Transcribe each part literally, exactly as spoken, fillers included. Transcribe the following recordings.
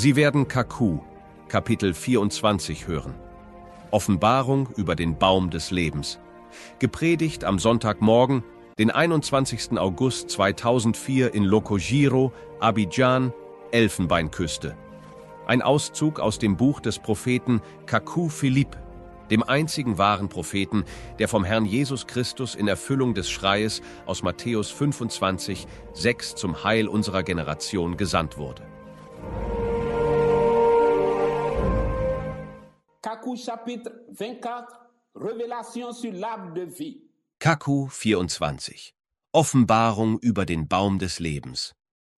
Sie werden Kaku, Kapitel vierundzwanzig hören. Offenbarung über den Baum des Lebens. Gepredigt am Sonntagmorgen, den einundzwanzigsten August zweitausendvier in Lokojiro, Abidjan, Elfenbeinküste. Ein Auszug aus dem Buch des Propheten Kaku Philipp, dem einzigen wahren Propheten, der vom Herrn Jesus Christus in Erfüllung des Schreies aus Matthäus fünfundzwanzig, sechs zum Heil unserer Generation gesandt wurde. Kaku chapitre vingt-quatre, Révélation sur l'arbre de vie. Kaku vierundzwanzig. Offenbarung über den Baum des Lebens.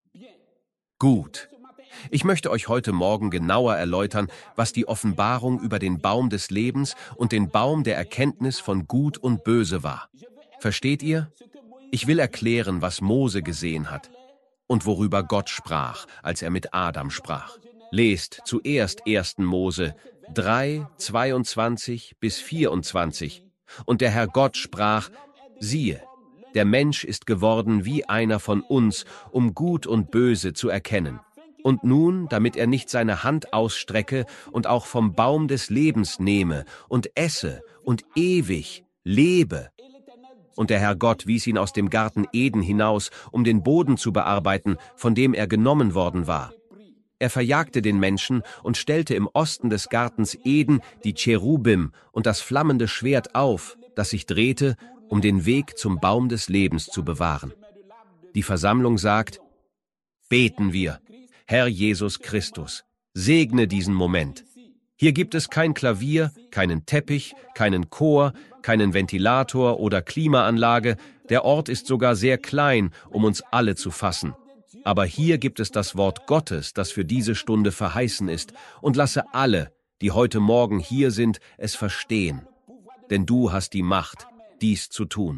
Gut. Ich möchte euch heute Morgen genauer erläutern, was die Offenbarung über den Baum des Lebens und den Baum der Erkenntnis von Gut und Böse war. Versteht ihr? Ich will erklären, was Mose gesehen hat und worüber Gott sprach, als er mit Adam sprach. Lest zuerst ersten Mose drei, zweiundzwanzig bis vierundzwanzig. Und der Herr Gott sprach: Siehe, der Mensch ist geworden wie einer von uns, um Gut und Böse zu erkennen. Und nun, damit er nicht seine Hand ausstrecke und auch vom Baum des Lebens nehme und esse und ewig lebe. Und der Herr Gott wies ihn aus dem Garten Eden hinaus, um den Boden zu bearbeiten, von dem er genommen worden war. Er verjagte den Menschen und stellte im Osten des Gartens Eden die Cherubim und das flammende Schwert auf, das sich drehte, um den Weg zum Baum des Lebens zu bewahren. Die Versammlung sagt: Beten wir. Herr Jesus Christus, segne diesen Moment. Hier gibt es kein Klavier, keinen Teppich, keinen Chor, keinen Ventilator oder Klimaanlage. Der Ort ist sogar sehr klein, um uns alle zu fassen. Aber hier gibt es das Wort Gottes, das für diese Stunde verheißen ist, und lasse alle, die heute Morgen hier sind, es verstehen. Denn du hast die Macht, dies zu tun.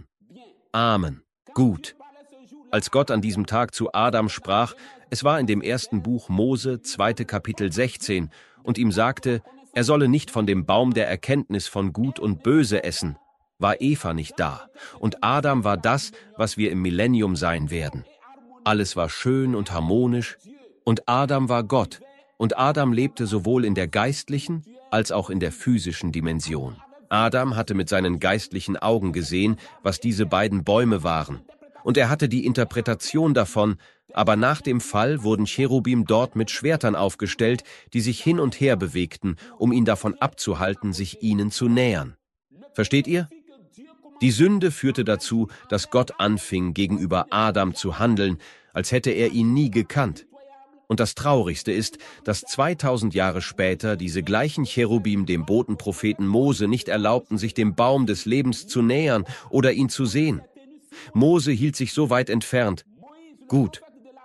Amen. Gut. Als Gott an diesem Tag zu Adam sprach, es war in dem ersten Buch Mose, zweite Kapitel sechzehn, und ihm sagte, er solle nicht von dem Baum der Erkenntnis von Gut und Böse essen, war Eva nicht da, und Adam war das, was wir im Millennium sein werden. Alles war schön und harmonisch, und Adam war Gott, und Adam lebte sowohl in der geistlichen als auch in der physischen Dimension. Adam hatte mit seinen geistlichen Augen gesehen, was diese beiden Bäume waren, und er hatte die Interpretation davon, aber nach dem Fall wurden Cherubim dort mit Schwertern aufgestellt, die sich hin und her bewegten, um ihn davon abzuhalten, sich ihnen zu nähern. Versteht ihr? Die Sünde führte dazu, dass Gott anfing, gegenüber Adam zu handeln, als hätte er ihn nie gekannt. Und das Traurigste ist, dass zweitausend Jahre später diese gleichen Cherubim dem Botenpropheten Mose nicht erlaubten, sich dem Baum des Lebens zu nähern oder ihn zu sehen. Mose hielt sich so weit entfernt. Gut.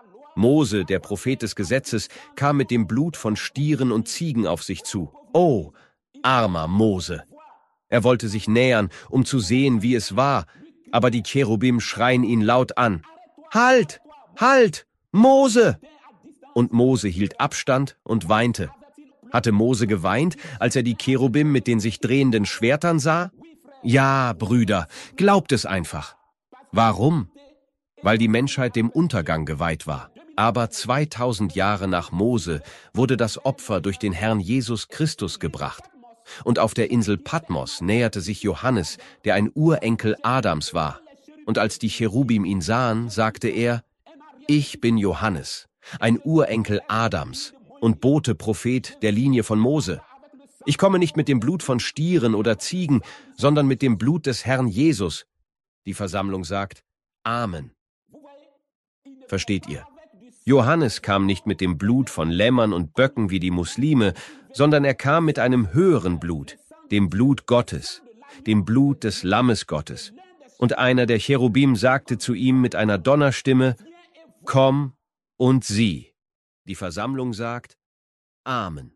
Mose, der Prophet des Gesetzes, kam mit dem Blut von Stieren und Ziegen auf sich zu. Oh, armer Mose! Er wollte sich nähern, um zu sehen, wie es war, aber die Cherubim schreien ihn laut an. Halt! Halt! Mose! Und Mose hielt Abstand und weinte. Hatte Mose geweint, als er die Cherubim mit den sich drehenden Schwertern sah? Ja, Brüder, glaubt es einfach. Warum? Weil die Menschheit dem Untergang geweiht war. Aber zweitausend Jahre nach Mose wurde das Opfer durch den Herrn Jesus Christus gebracht. Und auf der Insel Patmos näherte sich Johannes, der ein Urenkel Adams war. Und als die Cherubim ihn sahen, sagte er: Ich bin Johannes, ein Urenkel Adams und Bote Prophet der Linie von Mose. Ich komme nicht mit dem Blut von Stieren oder Ziegen, sondern mit dem Blut des Herrn Jesus. Die Versammlung sagt: Amen. Versteht ihr? Johannes kam nicht mit dem Blut von Lämmern und Böcken wie die Muslime, sondern er kam mit einem höheren Blut, dem Blut Gottes, dem Blut des Lammes Gottes. Und einer der Cherubim sagte zu ihm mit einer Donnerstimme: Komm und sieh. Die Versammlung sagt: Amen.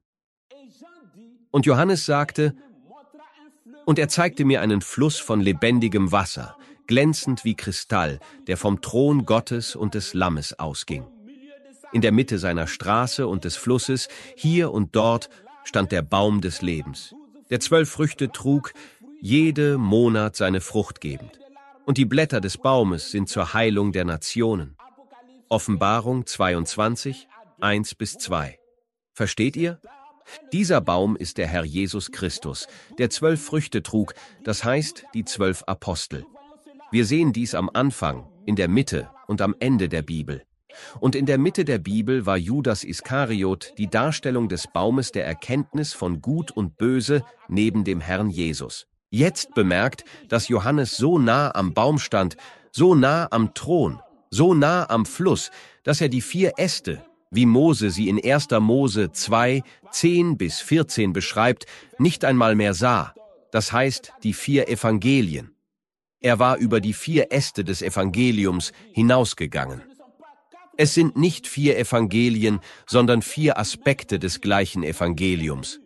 Und Johannes sagte: Und er zeigte mir einen Fluss von lebendigem Wasser, glänzend wie Kristall, der vom Thron Gottes und des Lammes ausging. In der Mitte seiner Straße und des Flusses, hier und dort, stand der Baum des Lebens, der zwölf Früchte trug, jede Monat seine Frucht gebend. Und die Blätter des Baumes sind zur Heilung der Nationen. Offenbarung zweiundzwanzig, eins bis zwei. Versteht ihr? Dieser Baum ist der Herr Jesus Christus, der zwölf Früchte trug, das heißt die zwölf Apostel. Wir sehen dies am Anfang, in der Mitte und am Ende der Bibel. Und in der Mitte der Bibel war Judas Iskariot die Darstellung des Baumes der Erkenntnis von Gut und Böse neben dem Herrn Jesus. Jetzt bemerkt, dass Johannes so nah am Baum stand, so nah am Thron, so nah am Fluss, dass er die vier Äste, wie Mose sie in erster Mose zwei, zehn bis vierzehn beschreibt, nicht einmal mehr sah. Das heißt, die vier Evangelien. Er war über die vier Äste des Evangeliums hinausgegangen. Es sind nicht vier Evangelien, sondern vier Aspekte des gleichen Evangeliums.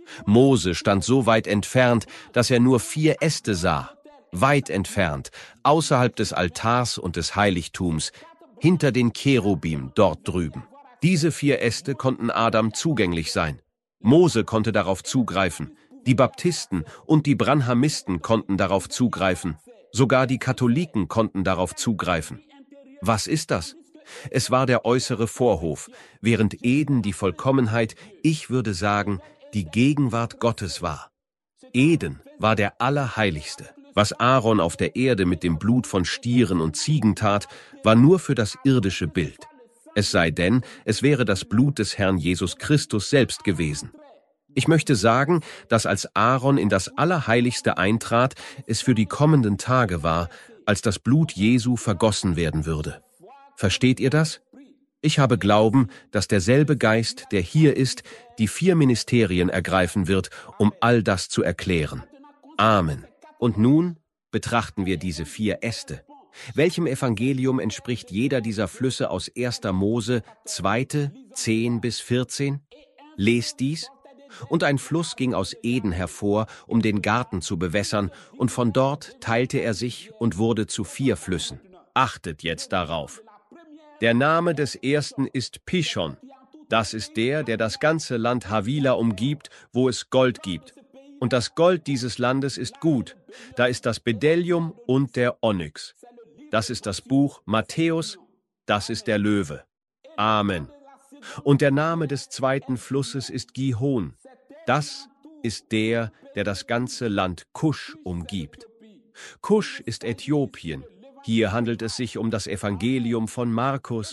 Mose stand so weit entfernt, dass er nur vier Äste sah, weit entfernt, außerhalb des Altars und des Heiligtums, hinter den Cherubim dort drüben. Diese vier Äste konnten Adam zugänglich sein. Mose konnte darauf zugreifen, die Baptisten und die Branhamisten konnten darauf zugreifen, sogar die Katholiken konnten darauf zugreifen. Was ist das? Es war der äußere Vorhof, während Eden die Vollkommenheit, ich würde sagen, die Gegenwart Gottes war. Eden war der Allerheiligste. Was Aaron auf der Erde mit dem Blut von Stieren und Ziegen tat, war nur für das irdische Bild. Es sei denn, es wäre das Blut des Herrn Jesus Christus selbst gewesen. Ich möchte sagen, dass als Aaron in das Allerheiligste eintrat, es für die kommenden Tage war, als das Blut Jesu vergossen werden würde. Versteht ihr das? Ich habe Glauben, dass derselbe Geist, der hier ist, die vier Ministerien ergreifen wird, um all das zu erklären. Amen. Und nun betrachten wir diese vier Äste. Welchem Evangelium entspricht jeder dieser Flüsse aus erster Mose zwei, zehn bis vierzehn? Lest dies. Und ein Fluss ging aus Eden hervor, um den Garten zu bewässern, und von dort teilte er sich und wurde zu vier Flüssen. Achtet jetzt darauf. Der Name des ersten ist Pishon. Das ist der, der das ganze Land Havila umgibt, wo es Gold gibt. Und das Gold dieses Landes ist gut. Da ist das Bdellium und der Onyx. Das ist das Buch Matthäus, das ist der Löwe. Amen. Und der Name des zweiten Flusses ist Gihon. Das ist der, der das ganze Land Kusch umgibt. Kusch ist Äthiopien. Hier handelt es sich um das Evangelium von Markus.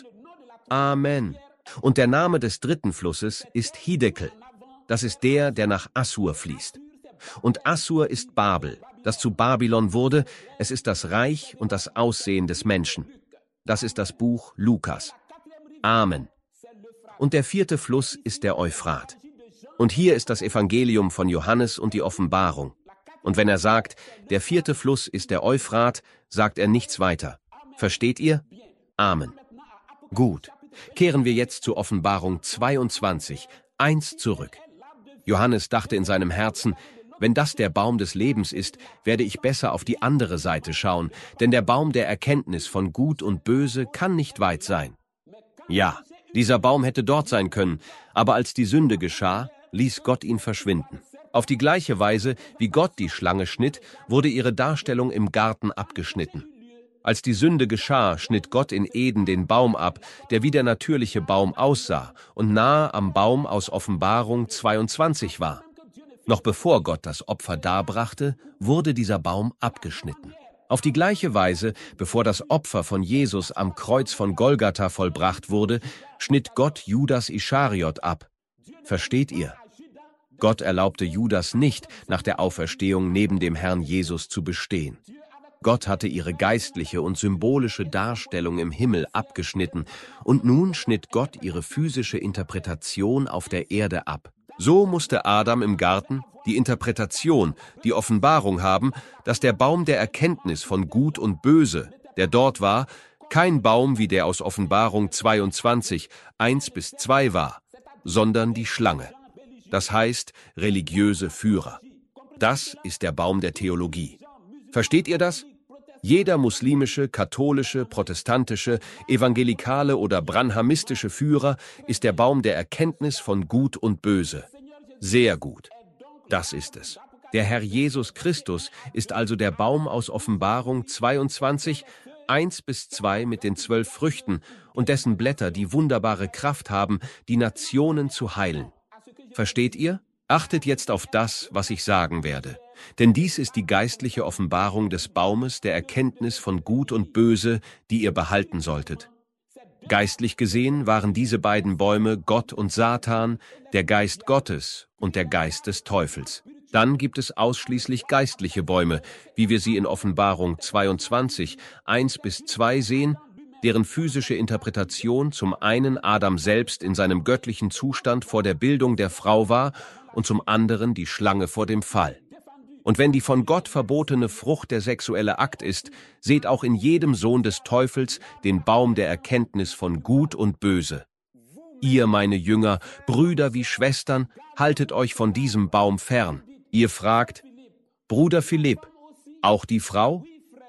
Amen. Und der Name des dritten Flusses ist Hiddekel. Das ist der, der nach Assur fließt. Und Assur ist Babel, das zu Babylon wurde. Es ist das Reich und das Aussehen des Menschen. Das ist das Buch Lukas. Amen. Und der vierte Fluss ist der Euphrat. Und hier ist das Evangelium von Johannes und die Offenbarung. Und wenn er sagt, der vierte Fluss ist der Euphrat, sagt er nichts weiter. Versteht ihr? Amen. Gut, kehren wir jetzt zur Offenbarung zweiundzwanzig, eins zurück. Johannes dachte in seinem Herzen, wenn das der Baum des Lebens ist, werde ich besser auf die andere Seite schauen, denn der Baum der Erkenntnis von Gut und Böse kann nicht weit sein. Ja, dieser Baum hätte dort sein können, aber als die Sünde geschah, ließ Gott ihn verschwinden. Auf die gleiche Weise, wie Gott die Schlange schnitt, wurde ihre Darstellung im Garten abgeschnitten. Als die Sünde geschah, schnitt Gott in Eden den Baum ab, der wie der natürliche Baum aussah und nahe am Baum aus Offenbarung zweiundzwanzig war. Noch bevor Gott das Opfer darbrachte, wurde dieser Baum abgeschnitten. Auf die gleiche Weise, bevor das Opfer von Jesus am Kreuz von Golgatha vollbracht wurde, schnitt Gott Judas Ischariot ab. Versteht ihr? Gott erlaubte Judas nicht, nach der Auferstehung neben dem Herrn Jesus zu bestehen. Gott hatte ihre geistliche und symbolische Darstellung im Himmel abgeschnitten, und nun schnitt Gott ihre physische Interpretation auf der Erde ab. So musste Adam im Garten die Interpretation, die Offenbarung haben, dass der Baum der Erkenntnis von Gut und Böse, der dort war, kein Baum wie der aus Offenbarung zweiundzwanzig, eins bis zwei war, sondern die Schlange. Das heißt, religiöse Führer. Das ist der Baum der Theologie. Versteht ihr das? Jeder muslimische, katholische, protestantische, evangelikale oder branhamistische Führer ist der Baum der Erkenntnis von Gut und Böse. Sehr gut. Das ist es. Der Herr Jesus Christus ist also der Baum aus Offenbarung zweiundzwanzig, eins bis zwei mit den zwölf Früchten und dessen Blätter die wunderbare Kraft haben, die Nationen zu heilen. Versteht ihr? Achtet jetzt auf das, was ich sagen werde. Denn dies ist die geistliche Offenbarung des Baumes der Erkenntnis von Gut und Böse, die ihr behalten solltet. Geistlich gesehen waren diese beiden Bäume Gott und Satan, der Geist Gottes und der Geist des Teufels. Dann gibt es ausschließlich geistliche Bäume, wie wir sie in Offenbarung zweiundzwanzig, eins bis zwei sehen, deren physische Interpretation zum einen Adam selbst in seinem göttlichen Zustand vor der Bildung der Frau war und zum anderen die Schlange vor dem Fall. Und wenn die von Gott verbotene Frucht der sexuelle Akt ist, seht auch in jedem Sohn des Teufels den Baum der Erkenntnis von Gut und Böse. Ihr, meine Jünger, Brüder wie Schwestern, haltet euch von diesem Baum fern. Ihr fragt, Bruder Philipp, auch die Frau?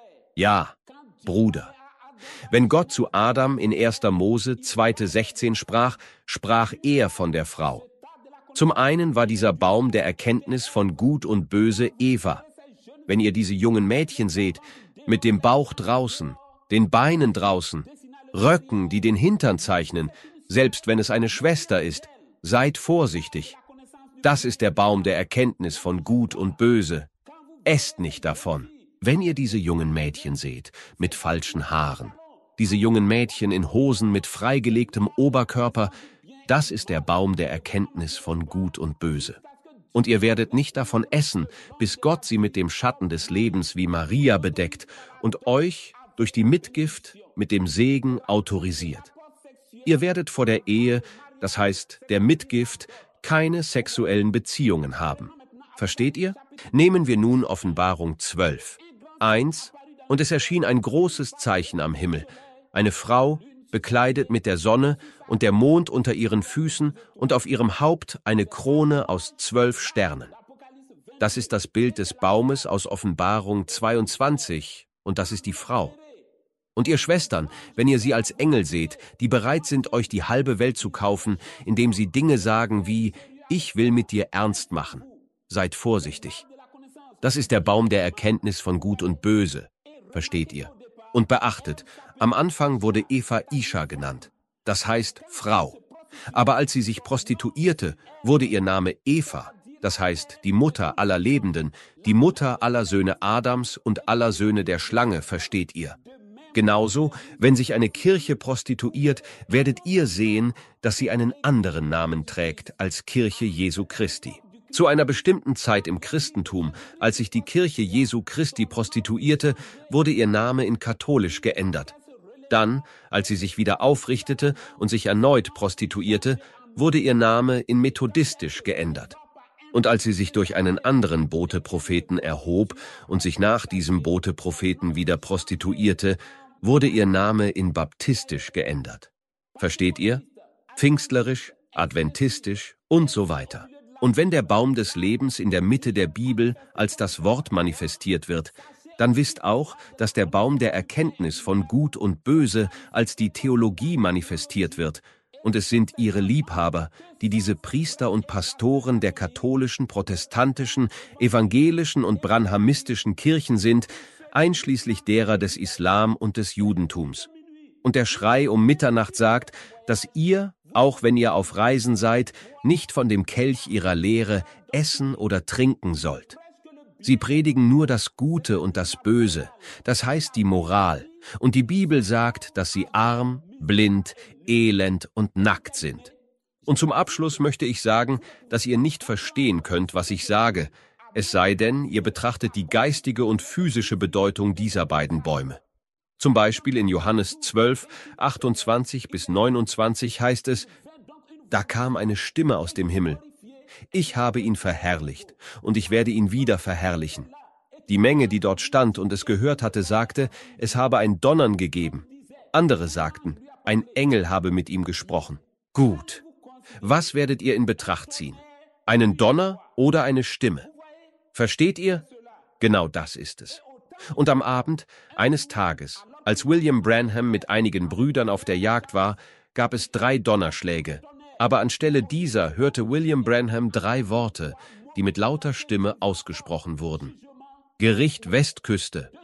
Ja, Bruder. Wenn Gott zu Adam in erster Mose zwei sechzehn sprach, sprach er von der Frau. Zum einen war dieser Baum der Erkenntnis von Gut und Böse Eva. Wenn ihr diese jungen Mädchen seht, mit dem Bauch draußen, den Beinen draußen, Röcken, die den Hintern zeichnen, selbst wenn es eine Schwester ist, seid vorsichtig. Das ist der Baum der Erkenntnis von Gut und Böse. Esst nicht davon. Wenn ihr diese jungen Mädchen seht, mit falschen Haaren, diese jungen Mädchen in Hosen mit freigelegtem Oberkörper, das ist der Baum der Erkenntnis von Gut und Böse. Und ihr werdet nicht davon essen, bis Gott sie mit dem Schatten des Lebens wie Maria bedeckt und euch durch die Mitgift mit dem Segen autorisiert. Ihr werdet vor der Ehe, das heißt der Mitgift, keine sexuellen Beziehungen haben. Versteht ihr? Nehmen wir nun Offenbarung zwölf. eins. Und es erschien ein großes Zeichen am Himmel, eine Frau, bekleidet mit der Sonne und der Mond unter ihren Füßen und auf ihrem Haupt eine Krone aus zwölf Sternen. Das ist das Bild des Baumes aus Offenbarung zweiundzwanzig und das ist die Frau. Und ihr Schwestern, wenn ihr sie als Engel seht, die bereit sind, euch die halbe Welt zu kaufen, indem sie Dinge sagen wie, ich will mit dir ernst machen, seid vorsichtig. Das ist der Baum der Erkenntnis von Gut und Böse, versteht ihr? Und beachtet, am Anfang wurde Eva Isha genannt, das heißt Frau. Aber als sie sich prostituierte, wurde ihr Name Eva, das heißt die Mutter aller Lebenden, die Mutter aller Söhne Adams und aller Söhne der Schlange, versteht ihr? Genauso, wenn sich eine Kirche prostituiert, werdet ihr sehen, dass sie einen anderen Namen trägt als Kirche Jesu Christi. Zu einer bestimmten Zeit im Christentum, als sich die Kirche Jesu Christi prostituierte, wurde ihr Name in katholisch geändert. Dann, als sie sich wieder aufrichtete und sich erneut prostituierte, wurde ihr Name in methodistisch geändert. Und als sie sich durch einen anderen Bote-Propheten erhob und sich nach diesem Bote-Propheten wieder prostituierte, wurde ihr Name in baptistisch geändert. Versteht ihr? Pfingstlerisch, adventistisch und so weiter. Und wenn der Baum des Lebens in der Mitte der Bibel als das Wort manifestiert wird, dann wisst auch, dass der Baum der Erkenntnis von Gut und Böse als die Theologie manifestiert wird, und es sind ihre Liebhaber, die diese Priester und Pastoren der katholischen, protestantischen, evangelischen und branhamistischen Kirchen sind, einschließlich derer des Islam und des Judentums. Und der Schrei um Mitternacht sagt, dass ihr, auch wenn ihr auf Reisen seid, nicht von dem Kelch ihrer Lehre essen oder trinken sollt. Sie predigen nur das Gute und das Böse, das heißt die Moral, und die Bibel sagt, dass sie arm, blind, elend und nackt sind. Und zum Abschluss möchte ich sagen, dass ihr nicht verstehen könnt, was ich sage, es sei denn, ihr betrachtet die geistige und physische Bedeutung dieser beiden Bäume. Zum Beispiel in Johannes zwölf, achtundzwanzig bis neunundzwanzig heißt es, da kam eine Stimme aus dem Himmel. Ich habe ihn verherrlicht, und ich werde ihn wieder verherrlichen. Die Menge, die dort stand und es gehört hatte, sagte, es habe ein Donnern gegeben. Andere sagten, ein Engel habe mit ihm gesprochen. Gut. Was werdet ihr in Betracht ziehen? Einen Donner oder eine Stimme? Versteht ihr? Genau das ist es. Und am Abend, eines Tages, als William Branham mit einigen Brüdern auf der Jagd war, gab es drei Donnerschläge. Aber anstelle dieser hörte William Branham drei Worte, die mit lauter Stimme ausgesprochen wurden. Gericht Westküste. Und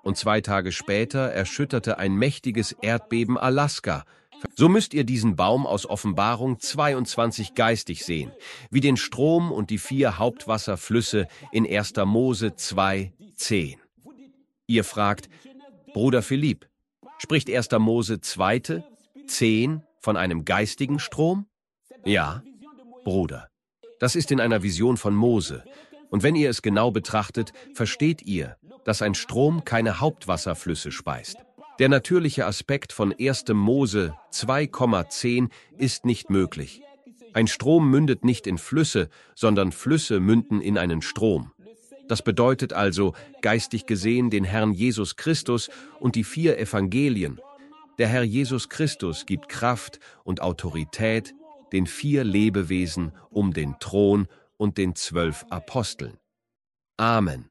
und zwei Tage später erschütterte ein mächtiges Erdbeben Alaska. So müsst ihr diesen Baum aus Offenbarung zweiundzwanzig geistig sehen, wie den Strom und die vier Hauptwasserflüsse in erster Mose zwei, zehn. Ihr fragt, Bruder Philipp, spricht erster Mose zwei, zehn von einem geistigen Strom? Ja, Bruder. Das ist in einer Vision von Mose. Und wenn ihr es genau betrachtet, versteht ihr, dass ein Strom keine Hauptwasserflüsse speist. Der natürliche Aspekt von erster Mose zwei, zehn ist nicht möglich. Ein Strom mündet nicht in Flüsse, sondern Flüsse münden in einen Strom. Das bedeutet also, geistig gesehen, den Herrn Jesus Christus und die vier Evangelien. Der Herr Jesus Christus gibt Kraft und Autorität den vier Lebewesen um den Thron und den zwölf Aposteln. Amen.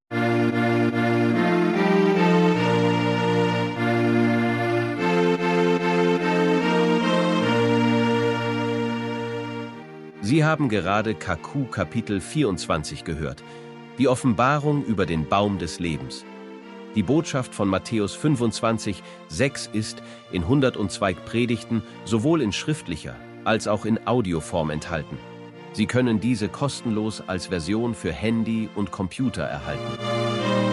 Sie haben gerade K Q Kapitel vierundzwanzig gehört, die Offenbarung über den Baum des Lebens. Die Botschaft von Matthäus fünfundzwanzig, sechs ist in hundertzwei Predigten sowohl in schriftlicher als auch in Audioform enthalten. Sie können diese kostenlos als Version für Handy und Computer erhalten.